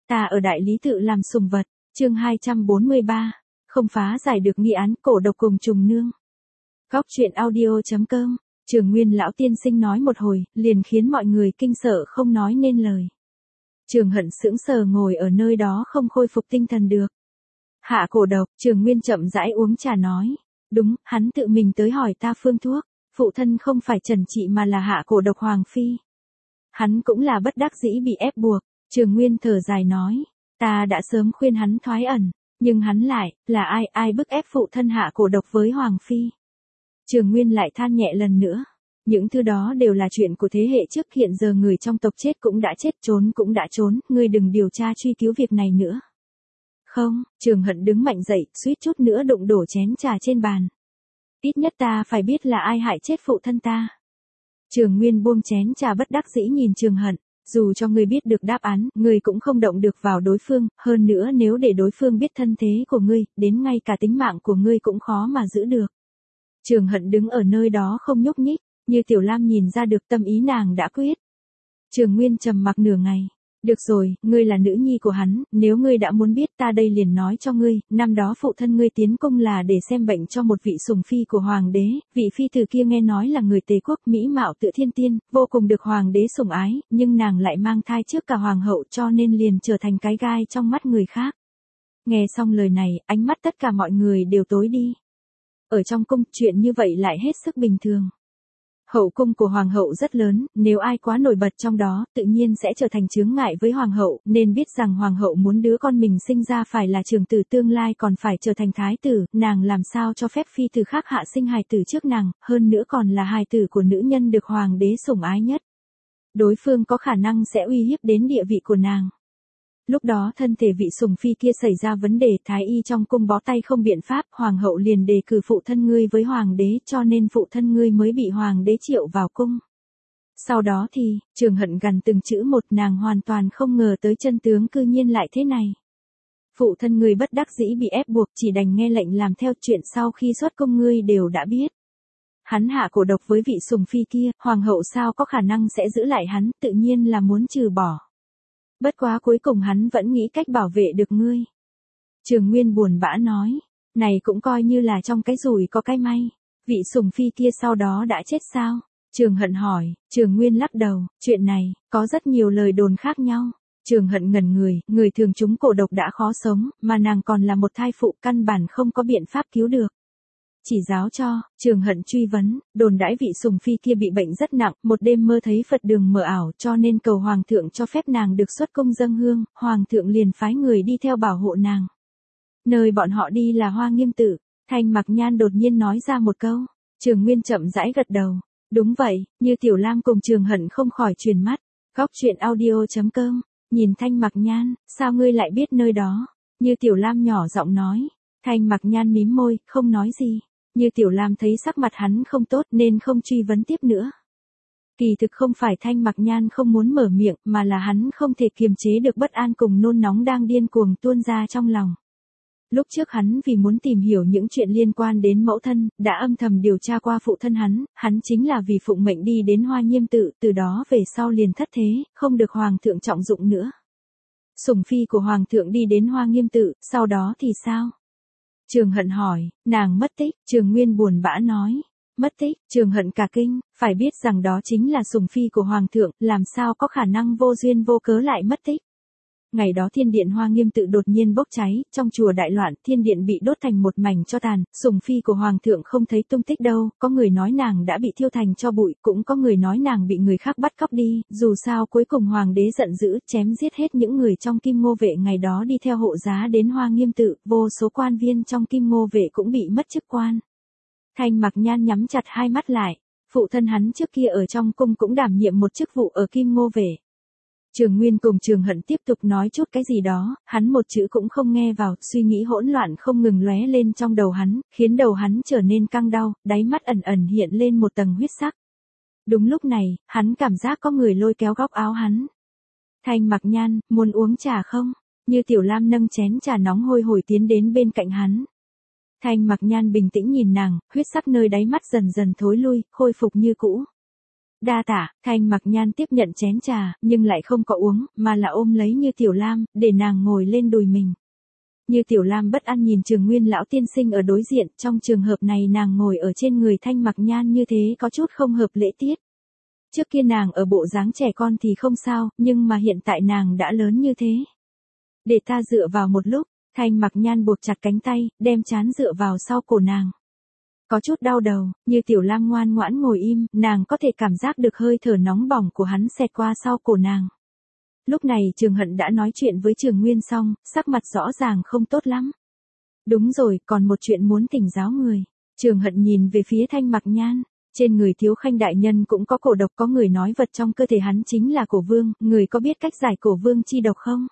Ta ở đại lý tự làm sùng vật, chương 243, không phá giải được nghi án cổ độc cùng trùng nương. Góc truyện audio.com, Trường Nguyên lão tiên sinh nói một hồi, liền khiến mọi người kinh sợ không nói nên lời. Trường Hận sững sờ ngồi ở nơi đó không khôi phục tinh thần được. Hạ cổ độc, Trường Nguyên chậm rãi uống trà nói. Đúng, hắn tự mình tới hỏi ta phương thuốc, phụ thân không phải Trần Trị mà là hạ cổ độc Hoàng Phi. Hắn cũng là bất đắc dĩ bị ép buộc, Trường Nguyên thở dài nói. Ta đã sớm khuyên hắn thoái ẩn, nhưng hắn lại, là ai bức ép phụ thân hạ cổ độc với Hoàng Phi. Trường Nguyên lại than nhẹ lần nữa. Những thứ đó đều là chuyện của thế hệ trước, hiện giờ người trong tộc chết cũng đã chết, trốn cũng đã trốn, ngươi đừng điều tra truy cứu việc này nữa. Không, Trường Hận đứng mạnh dậy, suýt chút nữa đụng đổ chén trà trên bàn. Ít nhất ta phải biết là ai hại chết phụ thân ta. Trường Nguyên buông chén trà bất đắc dĩ nhìn Trường Hận, dù cho ngươi biết được đáp án, ngươi cũng không động được vào đối phương, hơn nữa nếu để đối phương biết thân thế của ngươi, đến ngay cả tính mạng của ngươi cũng khó mà giữ được. Trường Hận đứng ở nơi đó không nhúc nhích, như Tiểu Lam nhìn ra được tâm ý nàng đã quyết. Trường Nguyên trầm mặc nửa ngày. Được rồi, ngươi là nữ nhi của hắn, nếu ngươi đã muốn biết ta đây liền nói cho ngươi, năm đó phụ thân ngươi tiến cung là để xem bệnh cho một vị sủng phi của hoàng đế, vị phi tử kia nghe nói là người Tề quốc mỹ mạo tựa thiên tiên, vô cùng được hoàng đế sủng ái, nhưng nàng lại mang thai trước cả hoàng hậu cho nên liền trở thành cái gai trong mắt người khác. Nghe xong lời này, ánh mắt tất cả mọi người đều tối đi. Ở trong cung, chuyện như vậy lại hết sức bình thường. Hậu cung của hoàng hậu rất lớn, nếu ai quá nổi bật trong đó, tự nhiên sẽ trở thành chướng ngại với hoàng hậu, nên biết rằng hoàng hậu muốn đứa con mình sinh ra phải là trưởng tử tương lai còn phải trở thành thái tử, nàng làm sao cho phép phi tử khác hạ sinh hài tử trước nàng, hơn nữa còn là hài tử của nữ nhân được hoàng đế sủng ái nhất. Đối phương có khả năng sẽ uy hiếp đến địa vị của nàng. Lúc đó thân thể vị sủng phi kia xảy ra vấn đề, thái y trong cung bó tay không biện pháp, hoàng hậu liền đề cử phụ thân ngươi với hoàng đế, cho nên phụ thân ngươi mới bị hoàng đế triệu vào cung. Sau đó thì, Trường Hận gần từng chữ một, nàng hoàn toàn không ngờ tới chân tướng cư nhiên lại thế này. Phụ thân ngươi bất đắc dĩ bị ép buộc, chỉ đành nghe lệnh làm theo, chuyện sau khi xuất cung ngươi đều đã biết. Hắn hạ cổ độc với vị sủng phi kia, hoàng hậu sao có khả năng sẽ giữ lại hắn, tự nhiên là muốn trừ bỏ. Bất quá cuối cùng hắn vẫn nghĩ cách bảo vệ được ngươi. Trường Nguyên buồn bã nói, này cũng coi như là trong cái rủi có cái may. Vị sủng phi kia sau đó đã chết sao? Trường Hận hỏi. Trường Nguyên lắc đầu, chuyện này, có rất nhiều lời đồn khác nhau. Trường Hận ngẩn người thường trúng cổ độc đã khó sống, mà nàng còn là một thai phụ, căn bản không có biện pháp cứu được. Chỉ giáo cho, Trường Hận truy vấn, đồn đãi vị sủng phi kia bị bệnh rất nặng, một đêm mơ thấy Phật đường mờ ảo cho nên cầu hoàng thượng cho phép nàng được xuất cung dâng hương, hoàng thượng liền phái người đi theo bảo hộ nàng. Nơi bọn họ đi là Hoa Nghiêm Tự. Thanh Mặc Nhan đột nhiên nói ra một câu. Trường Nguyên chậm rãi gật đầu. Đúng vậy, như Tiểu Lam cùng Trường Hận không khỏi chuyển mắt. Góc truyện audio.com, nhìn Thanh Mặc Nhan, sao ngươi lại biết nơi đó? Như Tiểu Lam nhỏ giọng nói. Thanh Mặc Nhan mím môi, không nói gì. Như Tiểu Lam thấy sắc mặt hắn không tốt nên không truy vấn tiếp nữa. Kỳ thực không phải Thanh Mặc Nhan không muốn mở miệng, mà là hắn không thể kiềm chế được bất an cùng nôn nóng đang điên cuồng tuôn ra trong lòng. Lúc trước hắn vì muốn tìm hiểu những chuyện liên quan đến mẫu thân, đã âm thầm điều tra qua phụ thân hắn chính là vì phụng mệnh đi đến Hoa Nghiêm Tự, từ đó về sau liền thất thế, không được hoàng thượng trọng dụng nữa. Sủng phi của hoàng thượng đi đến Hoa Nghiêm Tự, sau đó thì sao? Trường Hận hỏi, nàng mất tích, Trường Nguyên buồn bã nói. Mất tích, Trường Hận cả kinh, phải biết rằng đó chính là sủng phi của hoàng thượng, làm sao có khả năng vô duyên vô cớ lại mất tích. Ngày đó thiên điện Hoa Nghiêm Tự đột nhiên bốc cháy, trong chùa đại loạn, thiên điện bị đốt thành một mảnh tro tàn, sủng phi của hoàng thượng không thấy tung tích đâu, có người nói nàng đã bị thiêu thành tro bụi, cũng có người nói nàng bị người khác bắt cóc đi, dù sao cuối cùng hoàng đế giận dữ, chém giết hết những người trong Kim Ngô vệ ngày đó đi theo hộ giá đến Hoa Nghiêm Tự, vô số quan viên trong Kim Ngô vệ cũng bị mất chức quan. Thanh Mặc Nhan nhắm chặt hai mắt lại, phụ thân hắn trước kia ở trong cung cũng đảm nhiệm một chức vụ ở Kim Ngô vệ. Trường Nguyên cùng Trường Hận tiếp tục nói chút cái gì đó, hắn một chữ cũng không nghe vào, suy nghĩ hỗn loạn không ngừng lóe lên trong đầu hắn, khiến đầu hắn trở nên căng đau, đáy mắt ẩn ẩn hiện lên một tầng huyết sắc. Đúng lúc này, hắn cảm giác có người lôi kéo góc áo hắn. Thanh Mặc Nhan, muốn uống trà không? Như Tiểu Lam nâng chén trà nóng hôi hổi tiến đến bên cạnh hắn. Thanh Mặc Nhan bình tĩnh nhìn nàng, huyết sắc nơi đáy mắt dần dần thối lui, khôi phục như cũ. Đa tạ. Thanh Mặc Nhan tiếp nhận chén trà, nhưng lại không có uống, mà là ôm lấy Như Tiểu Lam, để nàng ngồi lên đùi mình. Như Tiểu Lam bất an nhìn Trường Nguyên lão tiên sinh ở đối diện, trong trường hợp này nàng ngồi ở trên người Thanh Mặc Nhan như thế có chút không hợp lễ tiết. Trước kia nàng ở bộ dáng trẻ con thì không sao, nhưng mà hiện tại nàng đã lớn như thế. Để ta dựa vào một lúc. Thanh Mặc Nhan buộc chặt cánh tay, đem trán dựa vào sau cổ nàng. Có chút đau đầu, Như Tiểu Lam ngoan ngoãn ngồi im, nàng có thể cảm giác được hơi thở nóng bỏng của hắn xẹt qua sau cổ nàng. Lúc này Trường Hận đã nói chuyện với Trường Nguyên xong, sắc mặt rõ ràng không tốt lắm. Đúng rồi, còn một chuyện muốn thỉnh giáo người. Trường Hận nhìn về phía Thanh Mặc Nhan. Trên người Thiếu Khanh đại nhân cũng có cổ độc, có người nói vật trong cơ thể hắn chính là cổ vương, người có biết cách giải cổ vương chi độc không?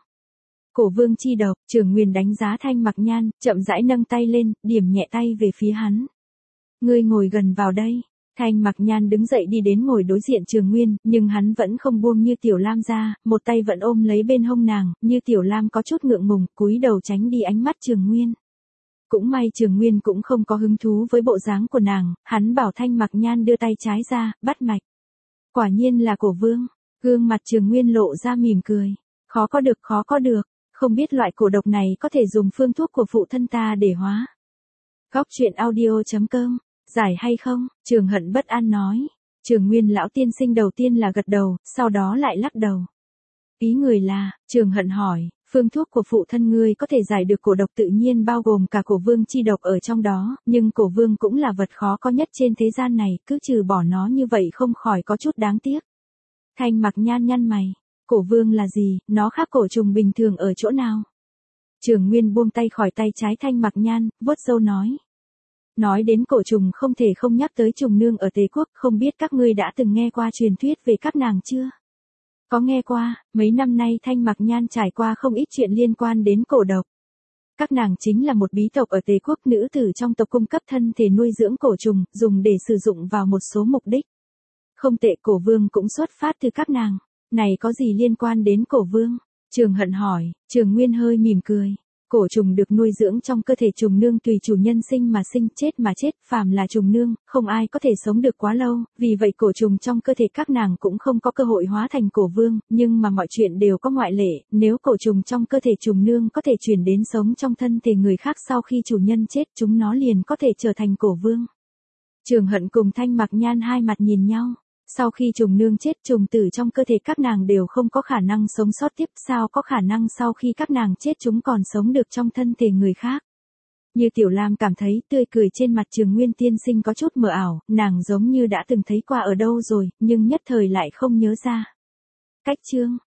Cổ vương chi độc. Trường Nguyên đánh giá Thanh Mặc Nhan, chậm rãi nâng tay lên, điểm nhẹ tay về phía hắn. Ngươi ngồi gần vào đây. Thanh Mặc Nhan đứng dậy đi đến ngồi đối diện Trường Nguyên, nhưng hắn vẫn không buông Như Tiểu Lam ra, một tay vẫn ôm lấy bên hông nàng, Như Tiểu Lam có chút ngượng ngùng, cúi đầu tránh đi ánh mắt Trường Nguyên. Cũng may Trường Nguyên cũng không có hứng thú với bộ dáng của nàng, hắn bảo Thanh Mặc Nhan đưa tay trái ra, bắt mạch. Quả nhiên là cổ vương. Gương mặt Trường Nguyên lộ ra mỉm cười. Khó có được, khó có được. Không biết loại cổ độc này có thể dùng phương thuốc của phụ thân ta để hóa. Góc truyện audio.com. Giải hay không? Trường Hận bất an nói. Trường Nguyên lão tiên sinh đầu tiên là gật đầu, sau đó lại lắc đầu. Ý người là, Trường Hận hỏi, phương thuốc của phụ thân ngươi có thể giải được cổ độc tự nhiên bao gồm cả cổ vương chi độc ở trong đó, nhưng cổ vương cũng là vật khó có nhất trên thế gian này, cứ trừ bỏ nó như vậy không khỏi có chút đáng tiếc. Thanh Mặc Nhan nhăn mày. Cổ vương là gì, nó khác cổ trùng bình thường ở chỗ nào? Trường Nguyên buông tay khỏi tay trái Thanh Mặc Nhan, vuốt râu nói. Nói đến cổ trùng không thể không nhắc tới trùng nương ở Tề Quốc, không biết các ngươi đã từng nghe qua truyền thuyết về các nàng chưa? Có nghe qua, mấy năm nay Thanh Mặc Nhan trải qua không ít chuyện liên quan đến cổ độc. Các nàng chính là một bí tộc ở Tề Quốc, nữ tử trong tộc cung cấp thân thể nuôi dưỡng cổ trùng, dùng để sử dụng vào một số mục đích. Không tệ, cổ vương cũng xuất phát từ các nàng. Này có gì liên quan đến cổ vương? Trường Hận hỏi. Trường Nguyên hơi mỉm cười. Cổ trùng được nuôi dưỡng trong cơ thể trùng nương tùy chủ nhân sinh mà chết, phàm là trùng nương, không ai có thể sống được quá lâu, vì vậy cổ trùng trong cơ thể các nàng cũng không có cơ hội hóa thành cổ vương, nhưng mà mọi chuyện đều có ngoại lệ, nếu cổ trùng trong cơ thể trùng nương có thể chuyển đến sống trong thân thể người khác sau khi chủ nhân chết, chúng nó liền có thể trở thành cổ vương. Trường Hận cùng Thanh Mặc Nhan hai mặt nhìn nhau. Sau khi trùng nương chết, trùng tử trong cơ thể các nàng đều không có khả năng sống sót tiếp, sao có khả năng sau khi các nàng chết chúng còn sống được trong thân thể người khác. Như Tiểu Lam cảm thấy tươi cười trên mặt Trường Nguyên tiên sinh có chút mờ ảo, nàng giống như đã từng thấy qua ở đâu rồi, nhưng nhất thời lại không nhớ ra. Cách chương